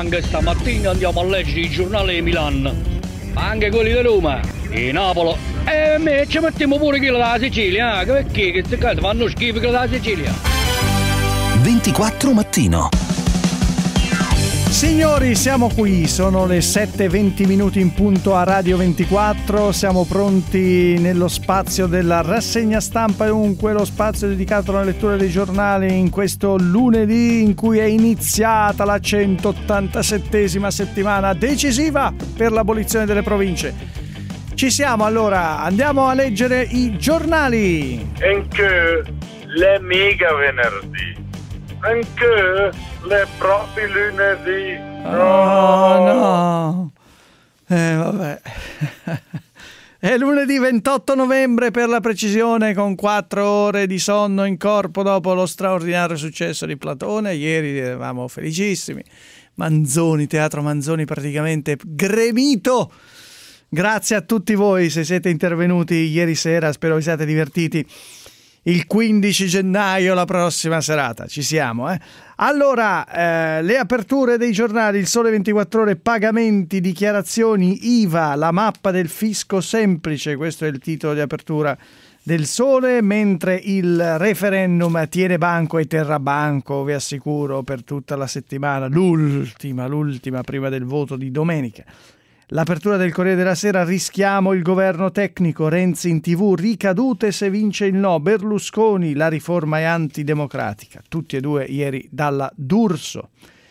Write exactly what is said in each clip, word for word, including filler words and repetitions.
Anche stamattina andiamo a leggere i giornali di Milano, anche quelli di Roma e Napoli. E me ci mettiamo pure quello della Sicilia, eh? Perché queste cose fanno schifo quello della Sicilia. ventiquattro mattino. Signori, siamo qui, sono le sette e venti minuti in punto a Radio ventiquattro, siamo pronti nello spazio della rassegna stampa e dunque lo spazio dedicato alla lettura dei giornali in questo lunedì in cui è iniziata la centottantasettesima settimana decisiva per l'abolizione delle province. Ci siamo, allora, andiamo a leggere i giornali. Anche le mica venerdì, anche le proprie lunedì. Oh no, eh vabbè. È lunedì ventotto novembre per la precisione, con quattro ore di sonno in corpo dopo lo straordinario successo di Platone. Ieri eravamo felicissimi. Manzoni, Teatro Manzoni praticamente gremito. Grazie a tutti voi se siete intervenuti ieri sera, spero vi siate divertiti. Il quindici gennaio, la prossima serata, ci siamo, eh? Allora, eh, le aperture dei giornali, Il Sole ventiquattro Ore, pagamenti, dichiarazioni I V A, la mappa del fisco semplice, questo è il titolo di apertura del Sole, mentre il referendum tiene banco e terrà banco, vi assicuro, per tutta la settimana, l'ultima, l'ultima prima del voto di domenica. L'apertura del Corriere della Sera, rischiamo il governo tecnico, Renzi in tv, ricadute se vince il no, Berlusconi, la riforma è antidemocratica, tutti e due ieri dalla D'Urso.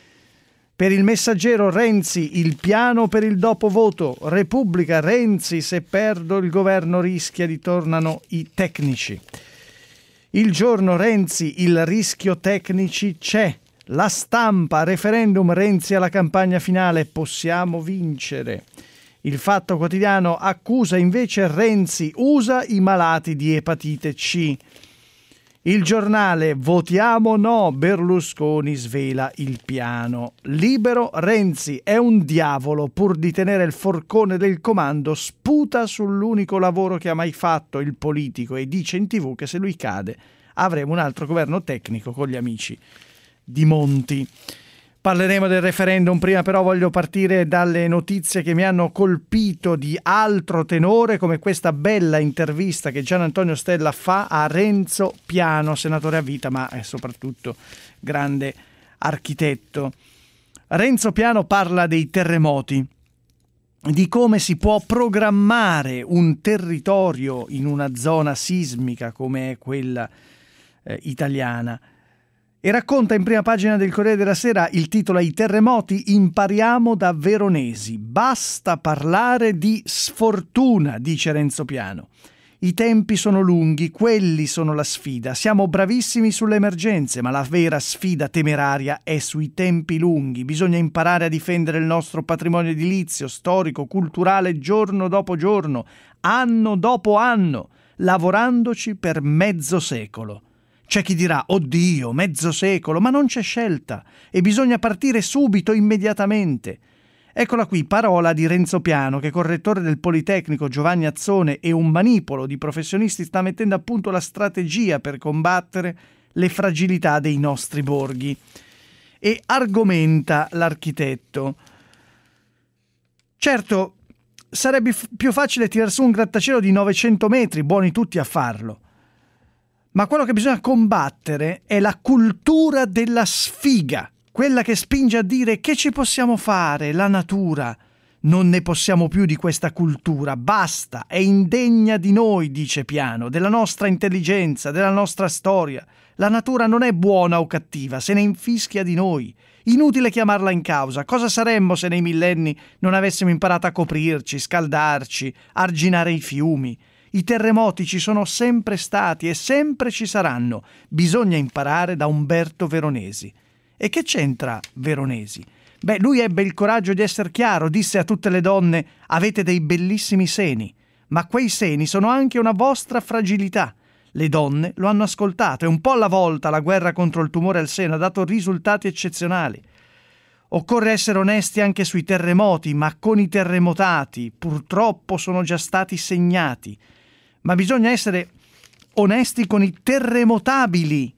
Per il Messaggero, Renzi, il piano per il dopovoto, Repubblica, Renzi, se perdo il governo rischia di tornano i tecnici. Il Giorno, Renzi, il rischio tecnici c'è. La Stampa, referendum, Renzi alla campagna finale, possiamo vincere. Il Fatto Quotidiano accusa invece Renzi, usa i malati di epatite C. Il Giornale, votiamo no, Berlusconi svela il piano. Libero, Renzi è un diavolo, pur di tenere il forcone del comando, sputa sull'unico lavoro che ha mai fatto il politico e dice in tv che se lui cade avremo un altro governo tecnico con gli amici di Monti. Parleremo del referendum, prima però voglio partire dalle notizie che mi hanno colpito di altro tenore, come questa bella intervista che Gian Antonio Stella fa a Renzo Piano, senatore a vita ma è soprattutto grande architetto. Renzo Piano parla dei terremoti, di come si può programmare un territorio in una zona sismica come è quella eh, italiana. E racconta in prima pagina del Corriere della Sera, il titolo è: I terremoti impariamo da Veronesi. Basta parlare di sfortuna, dice Renzo Piano. I tempi sono lunghi, quelli sono la sfida. Siamo bravissimi sulle emergenze, ma la vera sfida temeraria è sui tempi lunghi. Bisogna imparare a difendere il nostro patrimonio edilizio, storico, culturale, giorno dopo giorno, anno dopo anno, lavorandoci per mezzo secolo. C'è chi dirà, oddio, mezzo secolo, ma non c'è scelta e bisogna partire subito, immediatamente. Eccola qui, parola di Renzo Piano, che correttore del Politecnico Giovanni Azzone e un manipolo di professionisti sta mettendo a punto la strategia per combattere le fragilità dei nostri borghi. E argomenta l'architetto. Certo, sarebbe f- più facile tirar su un grattacielo di novecento metri, buoni tutti a farlo. Ma quello che bisogna combattere è la cultura della sfiga, quella che spinge a dire che ci possiamo fare, la natura. Non ne possiamo più di questa cultura, basta, è indegna di noi, dice Piano, della nostra intelligenza, della nostra storia. La natura non è buona o cattiva, se ne infischia di noi. Inutile chiamarla in causa. Cosa saremmo se nei millenni non avessimo imparato a coprirci, scaldarci, arginare i fiumi? I terremoti ci sono sempre stati e sempre ci saranno. Bisogna imparare da Umberto Veronesi. E che c'entra Veronesi? Beh, lui ebbe il coraggio di essere chiaro, disse a tutte le donne: avete dei bellissimi seni, ma quei seni sono anche una vostra fragilità. Le donne lo hanno ascoltato e un po' alla volta la guerra contro il tumore al seno ha dato risultati eccezionali. Occorre essere onesti anche sui terremoti, ma con i terremotati purtroppo sono già stati segnati. Ma bisogna essere onesti con i terremotabili.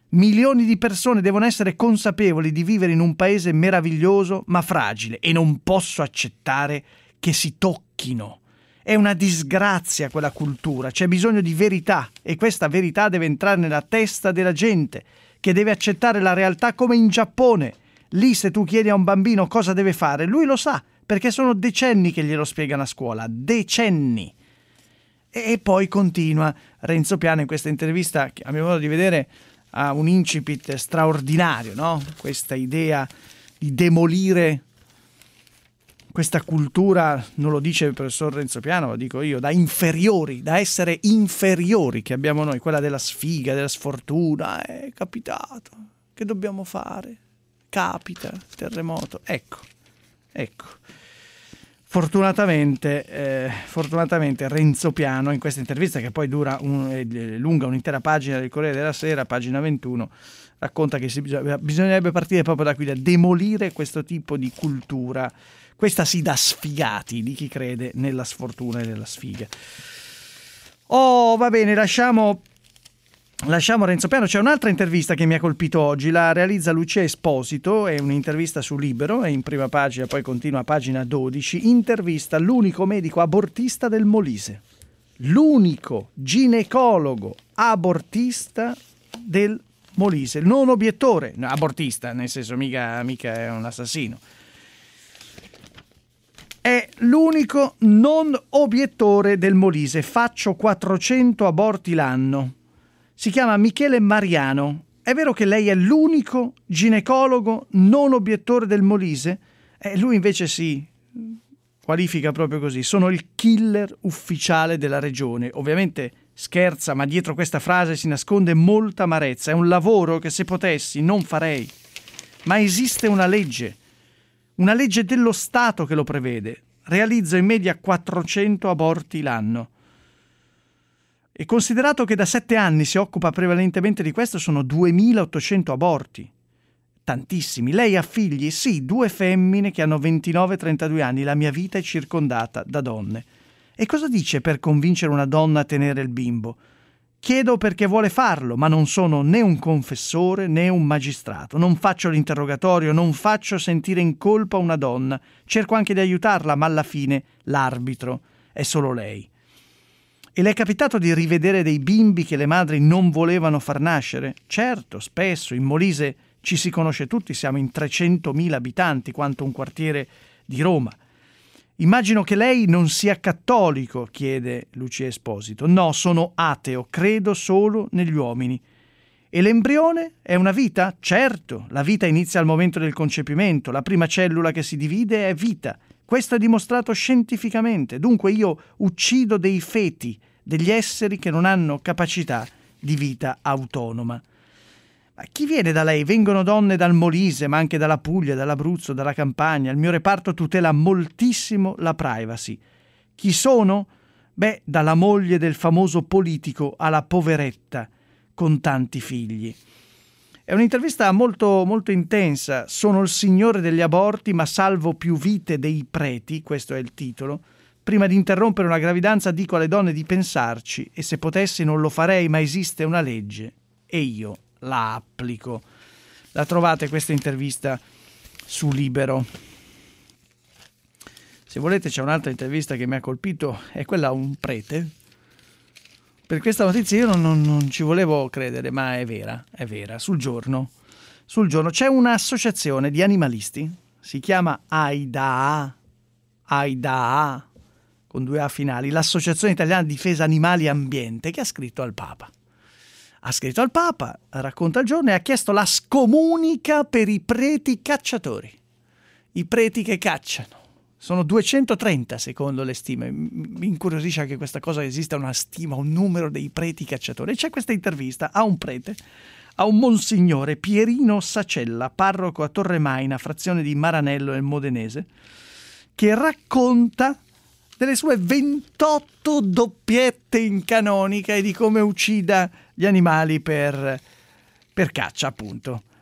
Milioni di persone devono essere consapevoli di vivere in un paese meraviglioso ma fragile e non posso accettare che si tocchino. È una disgrazia quella cultura, c'è bisogno di verità e questa verità deve entrare nella testa della gente, che deve accettare la realtà come in Giappone. Lì se tu chiedi a un bambino cosa deve fare, lui lo sa, perché sono decenni che glielo spiegano a scuola, decenni. E poi continua Renzo Piano in questa intervista, che a mio modo di vedere ha un incipit straordinario, no? Questa idea di demolire questa cultura, non lo dice il professor Renzo Piano, lo dico io, da inferiori, da essere inferiori che abbiamo noi, quella della sfiga, della sfortuna, è capitato, che dobbiamo fare? Capita, terremoto, ecco, ecco. Fortunatamente, eh, fortunatamente Renzo Piano in questa intervista, che poi dura un, è lunga un'intera pagina del Corriere della Sera, pagina ventuno, racconta che si, bisognerebbe partire proprio da qui, da demolire questo tipo di cultura, questa sì da sfigati, di chi crede nella sfortuna e nella sfiga. Oh, va bene, lasciamo... Lasciamo Renzo Piano. C'è un'altra intervista che mi ha colpito oggi, la realizza Lucia Esposito, è un'intervista su Libero, è in prima pagina, poi continua a pagina dodici, intervista l'unico medico abortista del Molise, l'unico ginecologo abortista del Molise, non obiettore, no, abortista, nel senso mica, mica è un assassino, è l'unico non obiettore del Molise, faccio quattrocento aborti l'anno. Si chiama Michele Mariano. È vero che lei è l'unico ginecologo non obiettore del Molise? Eh, lui invece si qualifica proprio così. Sono il killer ufficiale della regione. Ovviamente scherza, ma dietro questa frase si nasconde molta amarezza. È un lavoro che se potessi non farei. Ma esiste una legge. Una legge dello Stato che lo prevede. Realizzo in media quattrocento aborti l'anno. E considerato che da sette anni si occupa prevalentemente di questo, sono duemilaottocento aborti. Tantissimi. Lei ha figli? Sì, due femmine che hanno ventinove trentadue anni. La mia vita è circondata da donne. E cosa dice per convincere una donna a tenere il bimbo? Chiedo perché vuole farlo, ma non sono né un confessore né un magistrato. Non faccio l'interrogatorio, non faccio sentire in colpa una donna. Cerco anche di aiutarla, ma alla fine l'arbitro è solo lei. E le è capitato di rivedere dei bimbi che le madri non volevano far nascere? Certo, spesso, in Molise ci si conosce tutti, siamo in trecentomila abitanti, quanto un quartiere di Roma. Immagino che lei non sia cattolico, chiede Lucia Esposito. No, sono ateo, credo solo negli uomini. E l'embrione è una vita? Certo, la vita inizia al momento del concepimento, la prima cellula che si divide è vita. Questo è dimostrato scientificamente, dunque io uccido dei feti, degli esseri che non hanno capacità di vita autonoma. Ma chi viene da lei? Vengono donne dal Molise, ma anche dalla Puglia, dall'Abruzzo, dalla Campania. Il mio reparto tutela moltissimo la privacy. Chi sono? Beh, dalla moglie del famoso politico alla poveretta con tanti figli. È un'intervista molto, molto intensa. Sono il signore degli aborti, ma salvo più vite dei preti, questo è il titolo. Prima di interrompere una gravidanza dico alle donne di pensarci e se potessi non lo farei, ma esiste una legge e io la applico. La trovate questa intervista su Libero. Se volete c'è un'altra intervista che mi ha colpito, è quella a un prete. Per questa notizia io non, non, non ci volevo credere, ma è vera, è vera. Sul giorno, sul giorno c'è un'associazione di animalisti, si chiama AIDA, AIDA, con due A finali, l'Associazione Italiana Difesa Animali e Ambiente, che ha scritto al Papa. Ha scritto al Papa, racconta il giorno, e ha chiesto la scomunica per i preti cacciatori. I preti che cacciano. Sono duecentotrenta secondo le stime. Mi incuriosisce anche questa cosa, esista una stima, un numero dei preti cacciatori. E c'è questa intervista a un prete, a un monsignore Pierino Sacella, parroco a Torremaina, frazione di Maranello nel Modenese, che racconta delle sue ventotto doppiette in canonica e di come uccida gli animali per, per caccia, appunto.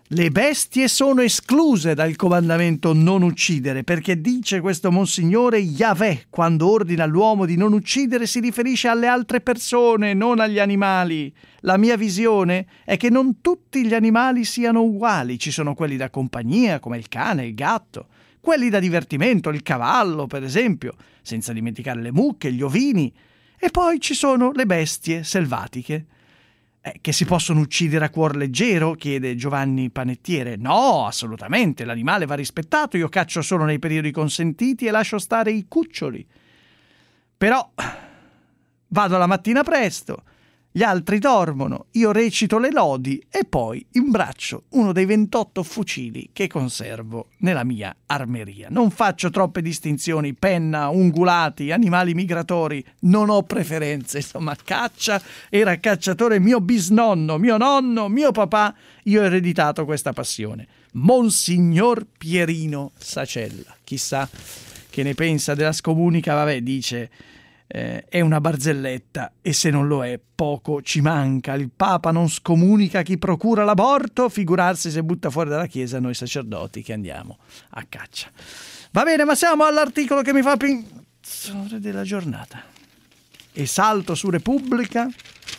Le bestie sono escluse dal comandamento non uccidere, perché dice questo Monsignore Yahweh, quando ordina all'uomo di non uccidere, si riferisce alle altre persone, non agli animali. La mia visione è che non tutti gli animali siano uguali. Ci sono quelli da compagnia, come il cane, il gatto, quelli da divertimento, il cavallo, per esempio, senza dimenticare le mucche, gli ovini, e poi ci sono le bestie selvatiche. Eh, che si possono uccidere a cuor leggero? Chiede Giovanni Panettiere. No, assolutamente, l'animale va rispettato, io caccio solo nei periodi consentiti e lascio stare i cuccioli. Però vado la mattina presto, gli altri dormono, io recito le lodi e poi imbraccio uno dei ventotto fucili che conservo nella mia armeria. Non faccio troppe distinzioni, penna, ungulati, animali migratori, non ho preferenze. Insomma, caccia, era cacciatore mio bisnonno, mio nonno, mio papà, io ho ereditato questa passione. Monsignor Pierino Sacella, chissà che ne pensa della scomunica, vabbè, dice... Eh, è una barzelletta e se non lo è poco ci manca. Il Papa non scomunica chi procura l'aborto, figurarsi se butta fuori dalla Chiesa noi sacerdoti che andiamo a caccia. Va bene, ma siamo all'articolo che mi fa pensare della giornata e salto su Repubblica,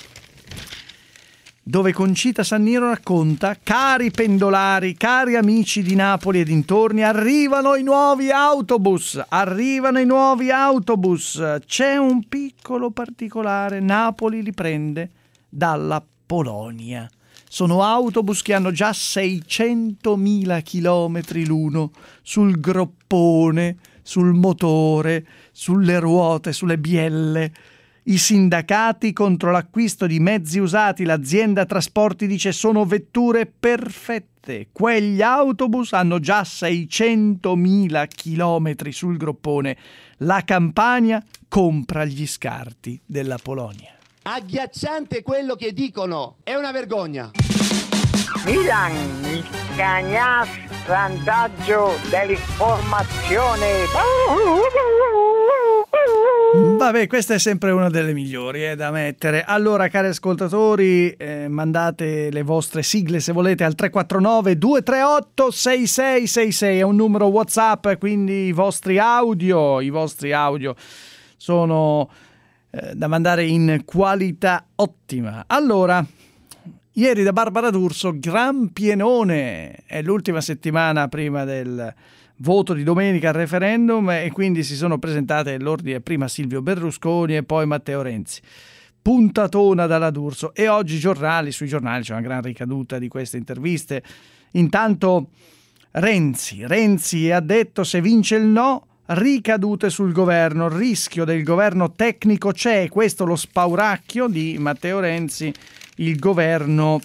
dove Concita Sanniro racconta: cari pendolari, cari amici di Napoli e dintorni, arrivano i nuovi autobus, arrivano i nuovi autobus. C'è un piccolo particolare, Napoli li prende dalla Polonia. Sono autobus che hanno già seicentomila chilometri l'uno sul groppone, sul motore, sulle ruote, sulle bielle. I sindacati contro l'acquisto di mezzi usati, l'azienda trasporti dice sono vetture perfette. Quegli autobus hanno già seicentomila chilometri sul groppone. La Campania compra gli scarti della Polonia. Agghiacciante quello che dicono, è una vergogna. Milan, il cagnas vantaggio dell'informazione. Vabbè, questa è sempre una delle migliori, è eh, da mettere. Allora, cari ascoltatori, eh, mandate le vostre sigle se volete al tre quattro nove due tre otto sei sei sei sei, è un numero WhatsApp, quindi i vostri audio, i vostri audio sono eh, da mandare in qualità ottima. Allora, ieri da Barbara D'Urso, gran pienone, è l'ultima settimana prima del voto di domenica al referendum e quindi si sono presentate all'ordine prima Silvio Berlusconi e poi Matteo Renzi. Puntatona dalla D'Urso, e oggi giornali, sui giornali c'è una gran ricaduta di queste interviste. Intanto Renzi, Renzi ha detto se vince il no, ricadute sul governo, il rischio del governo tecnico c'è, questo lo spauracchio di Matteo Renzi, il governo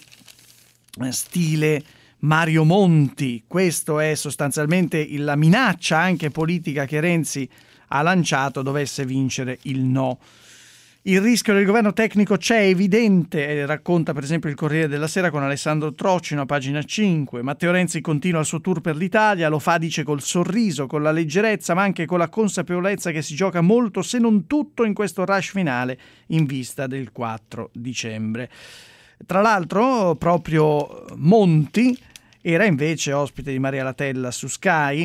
stile Mario Monti. Questo è sostanzialmente la minaccia anche politica che Renzi ha lanciato dovesse vincere il no. Il rischio del governo tecnico c'è, evidente, racconta per esempio il Corriere della Sera con Alessandro Trocino a pagina cinque. Matteo Renzi continua il suo tour per l'Italia, lo fa, dice, col sorriso, con la leggerezza, ma anche con la consapevolezza che si gioca molto, se non tutto, in questo rush finale in vista del quattro dicembre. Tra l'altro, proprio Monti era invece ospite di Maria Latella su Sky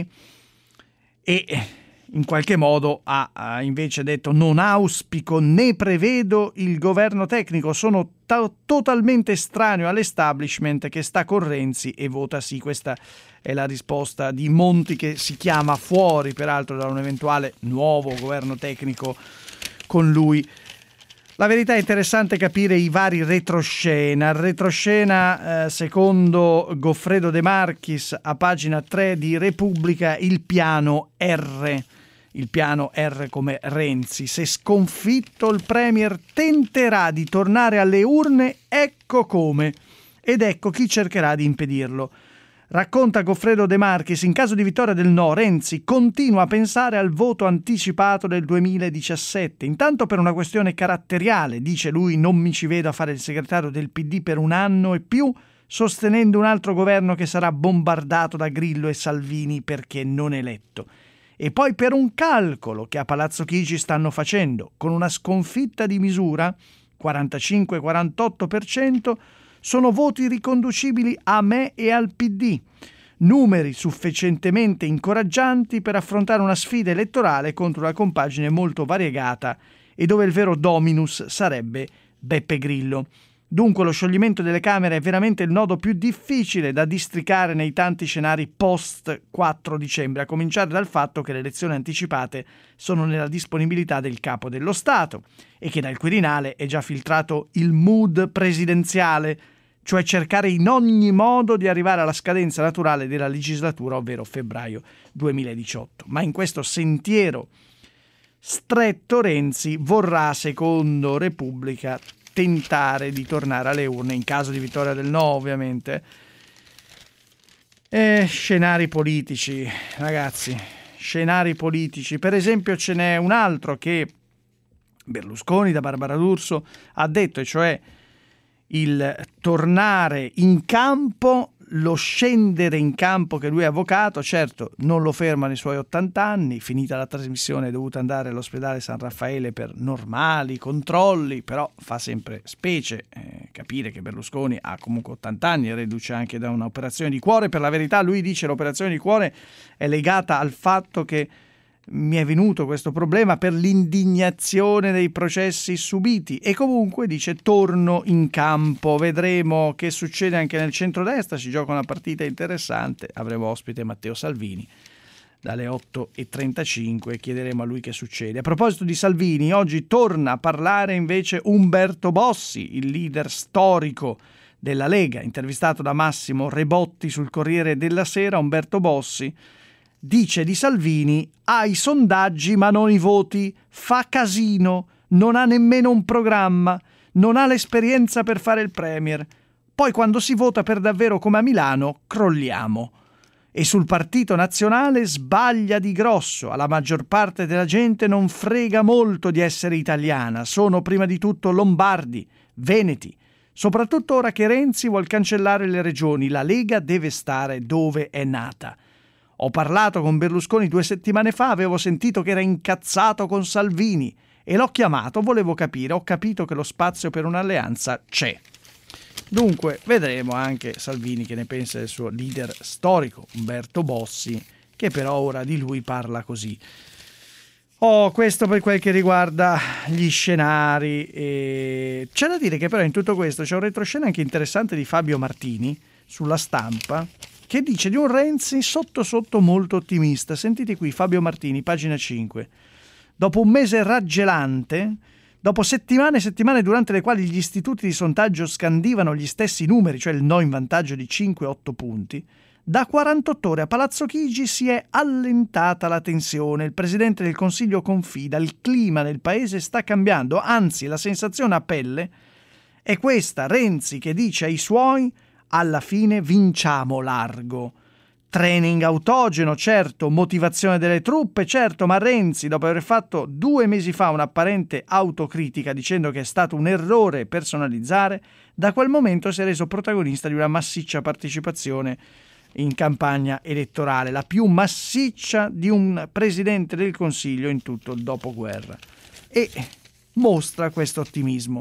e in qualche modo ha, ha invece detto non auspico né prevedo il governo tecnico, sono to- totalmente estraneo all'establishment che sta con Renzi e vota sì. Questa è la risposta di Monti, che si chiama fuori peraltro da un eventuale nuovo governo tecnico con lui. La verità è interessante capire i vari retroscena. Il retroscena, eh, secondo Goffredo De Marchis, a pagina tre di Repubblica, il piano R. Il piano R come Renzi. Se sconfitto il Premier tenterà di tornare alle urne, ecco come. Ed ecco chi cercherà di impedirlo. Racconta Goffredo De Marchis, in caso di vittoria del no, Renzi continua a pensare al voto anticipato del duemiladiciassette. Intanto per una questione caratteriale, dice lui, non mi ci vedo a fare il segretario del P D per un anno e più, sostenendo un altro governo che sarà bombardato da Grillo e Salvini perché non eletto. E poi per un calcolo che a Palazzo Chigi stanno facendo, con una sconfitta di misura, quarantacinque quarantotto per cento, sono voti riconducibili a me e al P D. Numeri sufficientemente incoraggianti per affrontare una sfida elettorale contro una compagine molto variegata e dove il vero dominus sarebbe Beppe Grillo. Dunque lo scioglimento delle Camere è veramente il nodo più difficile da districare nei tanti scenari post quattro dicembre, a cominciare dal fatto che le elezioni anticipate sono nella disponibilità del Capo dello Stato e che dal Quirinale è già filtrato il mood presidenziale, cioè cercare in ogni modo di arrivare alla scadenza naturale della legislatura, ovvero febbraio duemiladiciotto. Ma in questo sentiero stretto Renzi vorrà, secondo Repubblica, tentare di tornare alle urne in caso di vittoria del no, ovviamente. E scenari politici, ragazzi, scenari politici. Per esempio ce n'è un altro che Berlusconi da Barbara D'Urso ha detto, e cioè il tornare in campo, lo scendere in campo che lui è avvocato. Certo, non lo fermano i suoi ottanta anni, finita la trasmissione è dovuto andare all'ospedale San Raffaele per normali controlli, però fa sempre specie eh, capire che Berlusconi ha comunque ottanta anni, reduce anche da un'operazione di cuore. Per la verità lui dice che l'operazione di cuore è legata al fatto che mi è venuto questo problema per l'indignazione dei processi subiti, e comunque dice torno in campo. Vedremo che succede anche nel centrodestra, si gioca una partita interessante. Avremo ospite Matteo Salvini dalle otto e trentacinque, chiederemo a lui che succede. A proposito di Salvini, oggi torna a parlare invece Umberto Bossi, il leader storico della Lega. Intervistato da Massimo Rebotti sul Corriere della Sera, Umberto Bossi dice di Salvini: ha i sondaggi ma non i voti, fa casino, non ha nemmeno un programma, non ha l'esperienza per fare il premier. Poi quando si vota per davvero come a Milano, crolliamo. E sul Partito Nazionale sbaglia di grosso, alla maggior parte della gente non frega molto di essere italiana, sono prima di tutto lombardi, veneti. Soprattutto ora che Renzi vuol cancellare le regioni, la Lega deve stare dove è nata. Ho parlato con Berlusconi due settimane fa, avevo sentito che era incazzato con Salvini e l'ho chiamato, volevo capire, ho capito che lo spazio per un'alleanza c'è. Dunque vedremo anche Salvini che ne pensa del suo leader storico, Umberto Bossi, che però ora di lui parla così. Oh, questo per quel che riguarda gli scenari. E c'è da dire che però in tutto questo c'è un retroscena anche interessante di Fabio Martini sulla Stampa, che dice di un Renzi sotto sotto molto ottimista. Sentite qui Fabio Martini, pagina cinque. Dopo un mese raggelante, dopo settimane e settimane durante le quali gli istituti di sondaggio scandivano gli stessi numeri, cioè il no in vantaggio di cinque otto punti, da quarantotto ore a Palazzo Chigi si è allentata la tensione. Il Presidente del Consiglio confida, il clima nel paese sta cambiando, anzi la sensazione a pelle è questa: Renzi che dice ai suoi alla fine vinciamo largo. Training autogeno, certo, motivazione delle truppe, certo, ma Renzi, dopo aver fatto due mesi fa un'apparente autocritica dicendo che è stato un errore personalizzare, da quel momento si è reso protagonista di una massiccia partecipazione in campagna elettorale, la più massiccia di un Presidente del Consiglio in tutto il dopoguerra, e mostra questo ottimismo.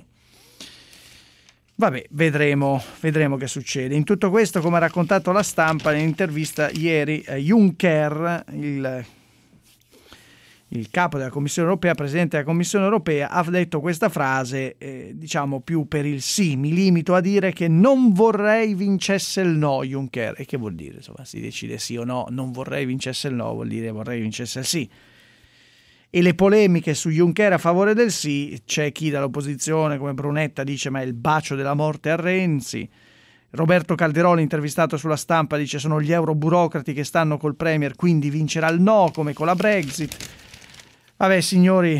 Vabbè, vedremo, vedremo che succede. In tutto questo, come ha raccontato la Stampa nell'intervista ieri, eh, Juncker, il, il capo della Commissione Europea, presidente della Commissione Europea, ha detto questa frase, eh, diciamo più per il sì. Mi limito a dire che non vorrei vincesse il no, Juncker. E che vuol dire? Insomma, si decide sì o no. Non vorrei vincesse il no, vuol dire vorrei vincesse il sì. E le polemiche su Juncker a favore del sì, c'è chi dall'opposizione come Brunetta dice ma è il bacio della morte a Renzi. Roberto Calderoli, intervistato sulla Stampa, dice sono gli euroburocrati che stanno col Premier, quindi vincerà il no come con la Brexit. Vabbè signori,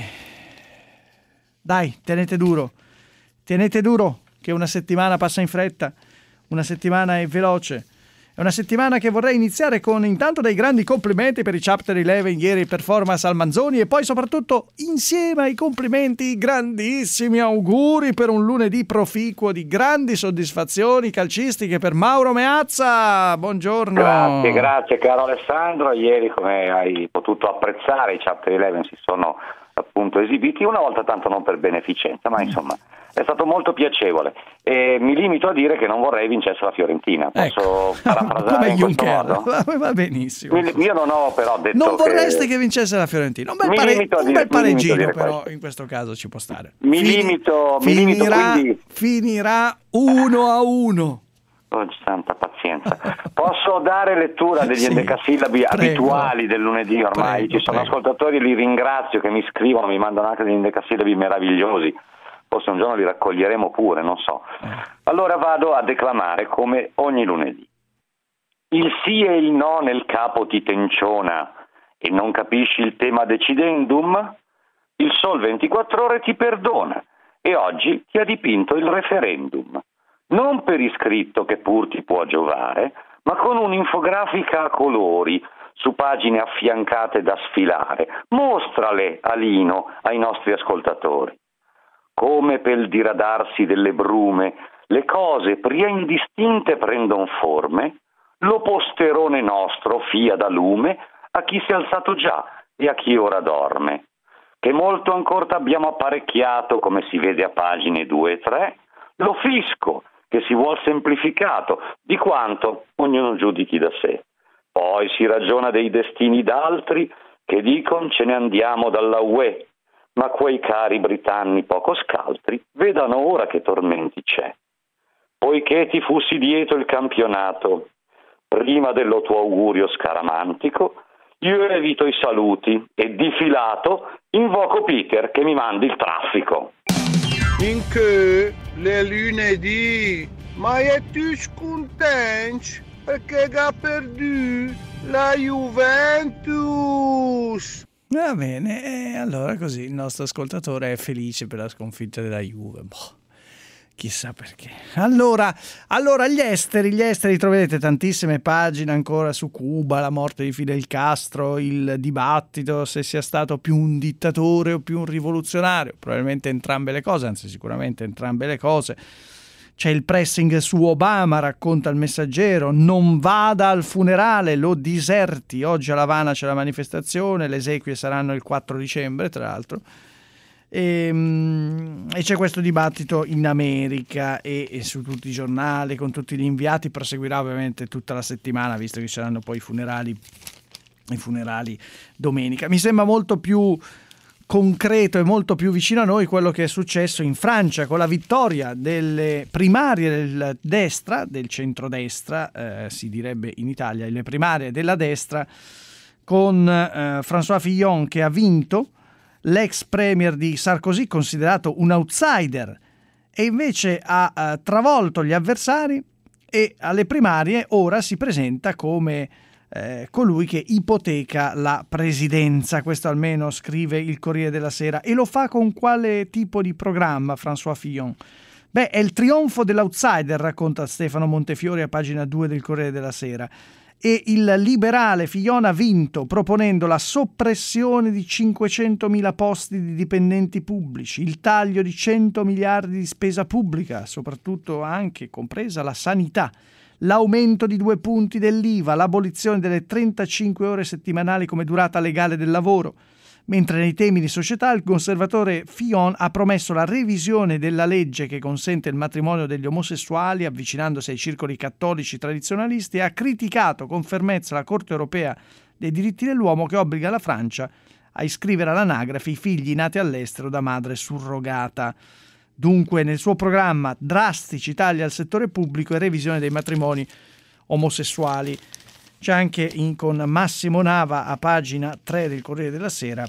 dai, tenete duro, tenete duro che una settimana passa in fretta, una settimana è veloce. È una settimana che vorrei iniziare con intanto dei grandi complimenti per i Chapter undici ieri, performance al Manzoni, e poi soprattutto insieme ai complimenti grandissimi auguri per un lunedì proficuo di grandi soddisfazioni calcistiche per Mauro Meazza. Buongiorno. Grazie, grazie caro Alessandro. Ieri, come hai potuto apprezzare, i Chapter undici si sono appunto esibiti, una volta tanto non per beneficenza, ma insomma è stato molto piacevole, e mi limito a dire che non vorrei vincesse la Fiorentina. Posso ecco. parafrasare in questo modo? Va, va benissimo. Io non ho però detto non vorreste che, che vincesse la Fiorentina, un bel, mi pare... limito a un dire- bel mi limito a pareggino dire però questo. in questo caso ci può stare. Mi limito- mi limito, finirà, quindi- finirà uno a uno. Oh, santa pazienza. Posso dare lettura degli Sì, endecasillabi prego. abituali del lunedì ormai? Prego, Ci sono prego. ascoltatori, li ringrazio, che mi scrivono, mi mandano anche degli endecasillabi meravigliosi. Forse un giorno li raccoglieremo pure, non so. Allora vado a declamare come ogni lunedì. Il sì e il no nel capo ti tenciona e non capisci il tema decidendum? Il Sol ventiquattro ore ti perdona e oggi ti ha dipinto il referendum. Non per iscritto, che pur ti può giovare, ma con un'infografica a colori su pagine affiancate da sfilare. Mostrale, Alino, ai nostri ascoltatori. Come pel diradarsi delle brume le cose pria indistinte prendon forme, lo posterone nostro fia da lume a chi si è alzato già e a chi ora dorme. Che molto ancor t'abbiamo apparecchiato, come si vede a pagine due e tre, lo fisco, che si vuol semplificato, di quanto ognuno giudichi da sé. Poi si ragiona dei destini d'altri, che dicon ce ne andiamo dalla U E, ma quei cari britanni poco scaltri vedano ora che tormenti c'è. Poiché ti fussi dietro il campionato, prima dello tuo augurio scaramantico, io evito i saluti e di filato invoco Peter che mi mandi il traffico. In che le lunedì, ma è tu scontento perché ha perduto la Juventus? Va bene, e allora così il nostro ascoltatore è felice per la sconfitta della Juve. Boh, chissà perché. Allora, allora gli esteri, gli esteri troverete tantissime pagine ancora su Cuba, la morte di Fidel Castro, il dibattito se sia stato più un dittatore o più un rivoluzionario, probabilmente entrambe le cose, anzi sicuramente entrambe le cose. C'è il pressing su Obama, racconta il Messaggero, non vada al funerale, lo diserti. Oggi a La Habana c'è la manifestazione, le esequie saranno il quattro dicembre, tra l'altro. E, e c'è questo dibattito in America e, e su tutti i giornali, con tutti gli inviati, proseguirà ovviamente tutta la settimana, visto che ci saranno poi i funerali, i funerali domenica. Mi sembra molto più concreto e molto più vicino a noi quello che è successo in Francia con la vittoria delle primarie del destra, del centrodestra, eh, si direbbe in Italia, le primarie della destra, con eh, François Fillon che ha vinto, l'ex premier di Sarkozy considerato un outsider e invece ha eh, travolto gli avversari e alle primarie ora si presenta come Eh, colui che ipoteca la presidenza. Questo almeno scrive il Corriere della Sera. E lo fa con quale tipo di programma François Fillon? Beh, è il trionfo dell'outsider, racconta Stefano Montefiore a pagina due del Corriere della Sera. E il liberale Fillon ha vinto proponendo la soppressione di cinquecentomila posti di dipendenti pubblici, il taglio di cento miliardi di spesa pubblica, soprattutto anche compresa la sanità, l'aumento di due punti dell'I V A, l'abolizione delle trentacinque ore settimanali come durata legale del lavoro, mentre nei temi di società il conservatore Fillon ha promesso la revisione della legge che consente il matrimonio degli omosessuali, avvicinandosi ai circoli cattolici tradizionalisti, e ha criticato con fermezza la Corte europea dei diritti dell'uomo che obbliga la Francia a iscrivere all'anagrafe i figli nati all'estero da madre surrogata. Dunque nel suo programma drastici tagli al settore pubblico e revisione dei matrimoni omosessuali. C'è anche in, con Massimo Nava a pagina tre del Corriere della Sera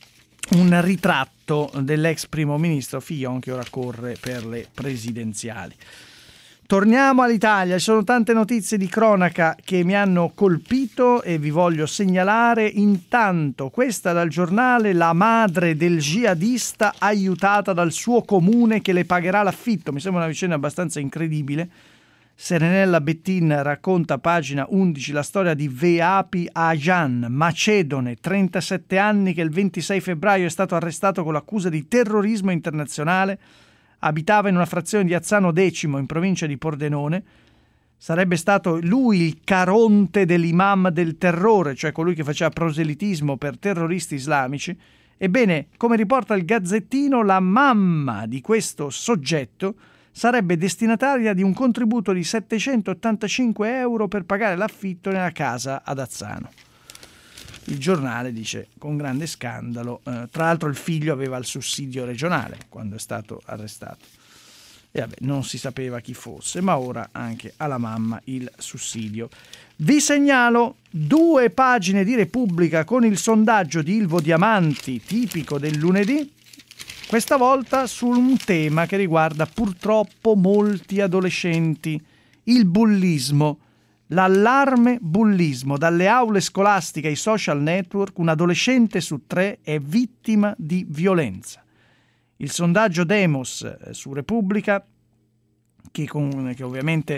un ritratto dell'ex primo ministro Fillon che ora corre per le presidenziali. Torniamo all'Italia, ci sono tante notizie di cronaca che mi hanno colpito e vi voglio segnalare. Intanto questa dal giornale: la madre del jihadista aiutata dal suo comune che le pagherà l'affitto. Mi sembra una vicenda abbastanza incredibile. Serenella Bettin racconta a pagina undici la storia di Veapi Ajan, macedone, trentasette anni, che il ventisei febbraio è stato arrestato con l'accusa di terrorismo internazionale. Abitava in una frazione di Azzano X in provincia di Pordenone. Sarebbe stato lui il caronte dell'imam del terrore, cioè colui che faceva proselitismo per terroristi islamici, Ebbene, come riporta il Gazzettino, la mamma di questo soggetto sarebbe destinataria di un contributo di settecentottantacinque euro per pagare l'affitto nella casa ad Azzano. Il giornale dice con grande scandalo, eh, tra l'altro il figlio aveva il sussidio regionale quando è stato arrestato. E vabbè, non si sapeva chi fosse, ma ora anche alla mamma il sussidio. Vi segnalo due pagine di Repubblica con il sondaggio di Ilvo Diamanti, tipico del lunedì, questa volta su un tema che riguarda purtroppo molti adolescenti, il bullismo, l'allarme bullismo. Dalle aule scolastiche ai social network, un adolescente su tre è vittima di violenza. Il sondaggio Demos eh, su Repubblica, che, con, che ovviamente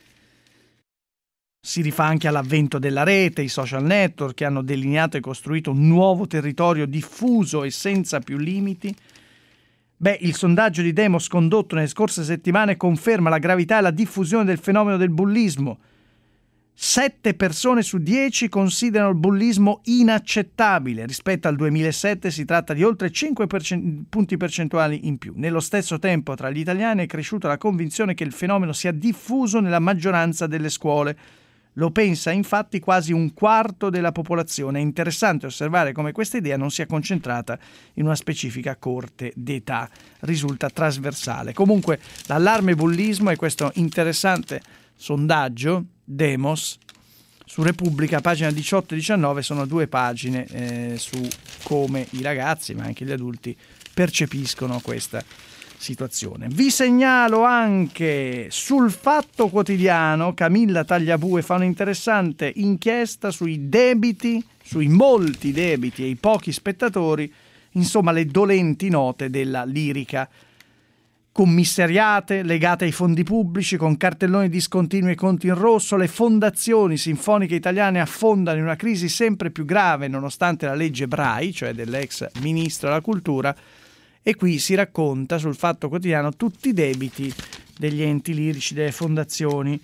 si rifà anche all'avvento della rete, i social network che hanno delineato e costruito un nuovo territorio diffuso e senza più limiti. Beh, il sondaggio di Demos condotto nelle scorse settimane conferma la gravità e la diffusione del fenomeno del bullismo. Sette persone su dieci considerano il bullismo inaccettabile. Rispetto al duemilasette si tratta di oltre cinque percent- punti percentuali in più. Nello stesso tempo tra gli italiani è cresciuta la convinzione che il fenomeno sia diffuso nella maggioranza delle scuole. Lo pensa infatti quasi un quarto della popolazione. È interessante osservare come questa idea non sia concentrata in una specifica corte d'età. Risulta trasversale. Comunque l'allarme bullismo è questo interessante sondaggio Demos su Repubblica, pagina diciotto e diciannove, sono due pagine eh, su come i ragazzi ma anche gli adulti percepiscono questa situazione. Vi segnalo anche sul Fatto Quotidiano, Camilla Tagliabue fa un'interessante inchiesta sui debiti, sui molti debiti e i pochi spettatori, insomma le dolenti note della lirica. Commissariate, legate ai fondi pubblici, con cartelloni discontinui e conti in rosso, le fondazioni sinfoniche italiane affondano in una crisi sempre più grave nonostante la legge Brai, cioè dell'ex ministro della cultura, e qui si racconta sul Fatto Quotidiano tutti i debiti degli enti lirici, delle fondazioni.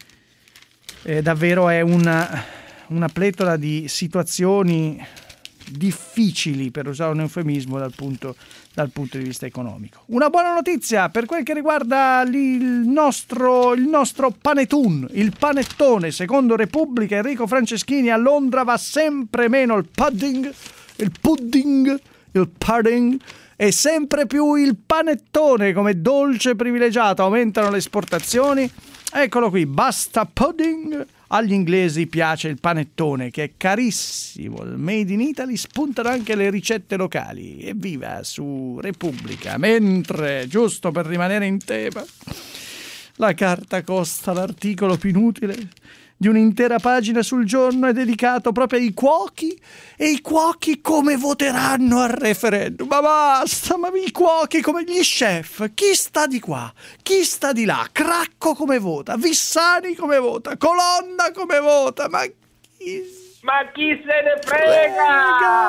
Eh, davvero è una, una pletora di situazioni difficili, per usare un eufemismo, dal punto, dal punto di vista economico. Una buona notizia per quel che riguarda il nostro, il nostro panettone, il panettone. Secondo Repubblica, Enrico Franceschini, a Londra va sempre meno il pudding, il pudding, il pudding, e sempre più il panettone come dolce privilegiato. Aumentano le esportazioni. Eccolo qui, basta pudding. Agli inglesi piace il panettone, che è carissimo. Il Made in Italy, spuntano anche le ricette locali. Evviva su Repubblica. Mentre, giusto per rimanere in tema, la carta costa, l'articolo più inutile di un'intera pagina sul giorno è dedicato proprio ai cuochi, e i cuochi come voteranno al referendum. Ma basta, ma i cuochi come gli chef, chi sta di qua, chi sta di là, Cracco come vota, Vissani come vota, Colonna come vota, ma chi... Ma chi se ne frega?